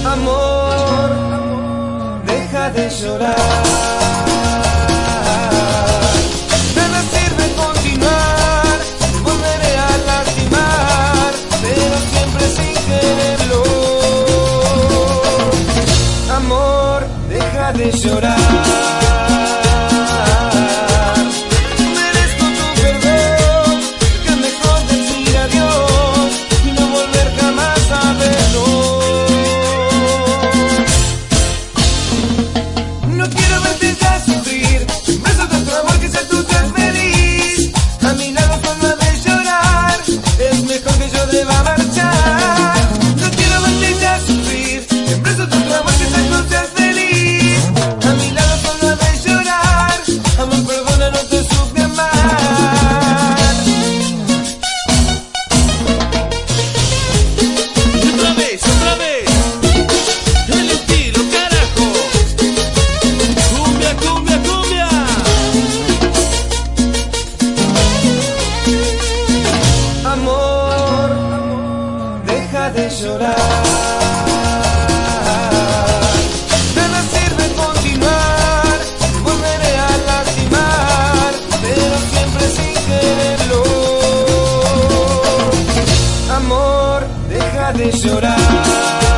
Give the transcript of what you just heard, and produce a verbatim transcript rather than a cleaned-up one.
Amor, deja de llorar. De nada sirve continuar, volveré a lastimar, pero siempre sin quererlo. Amor, deja de llorar. De llorar, de nada sirve continuar, volveré a lastimar, pero siempre sin quererlo. Amor, deja de llorar.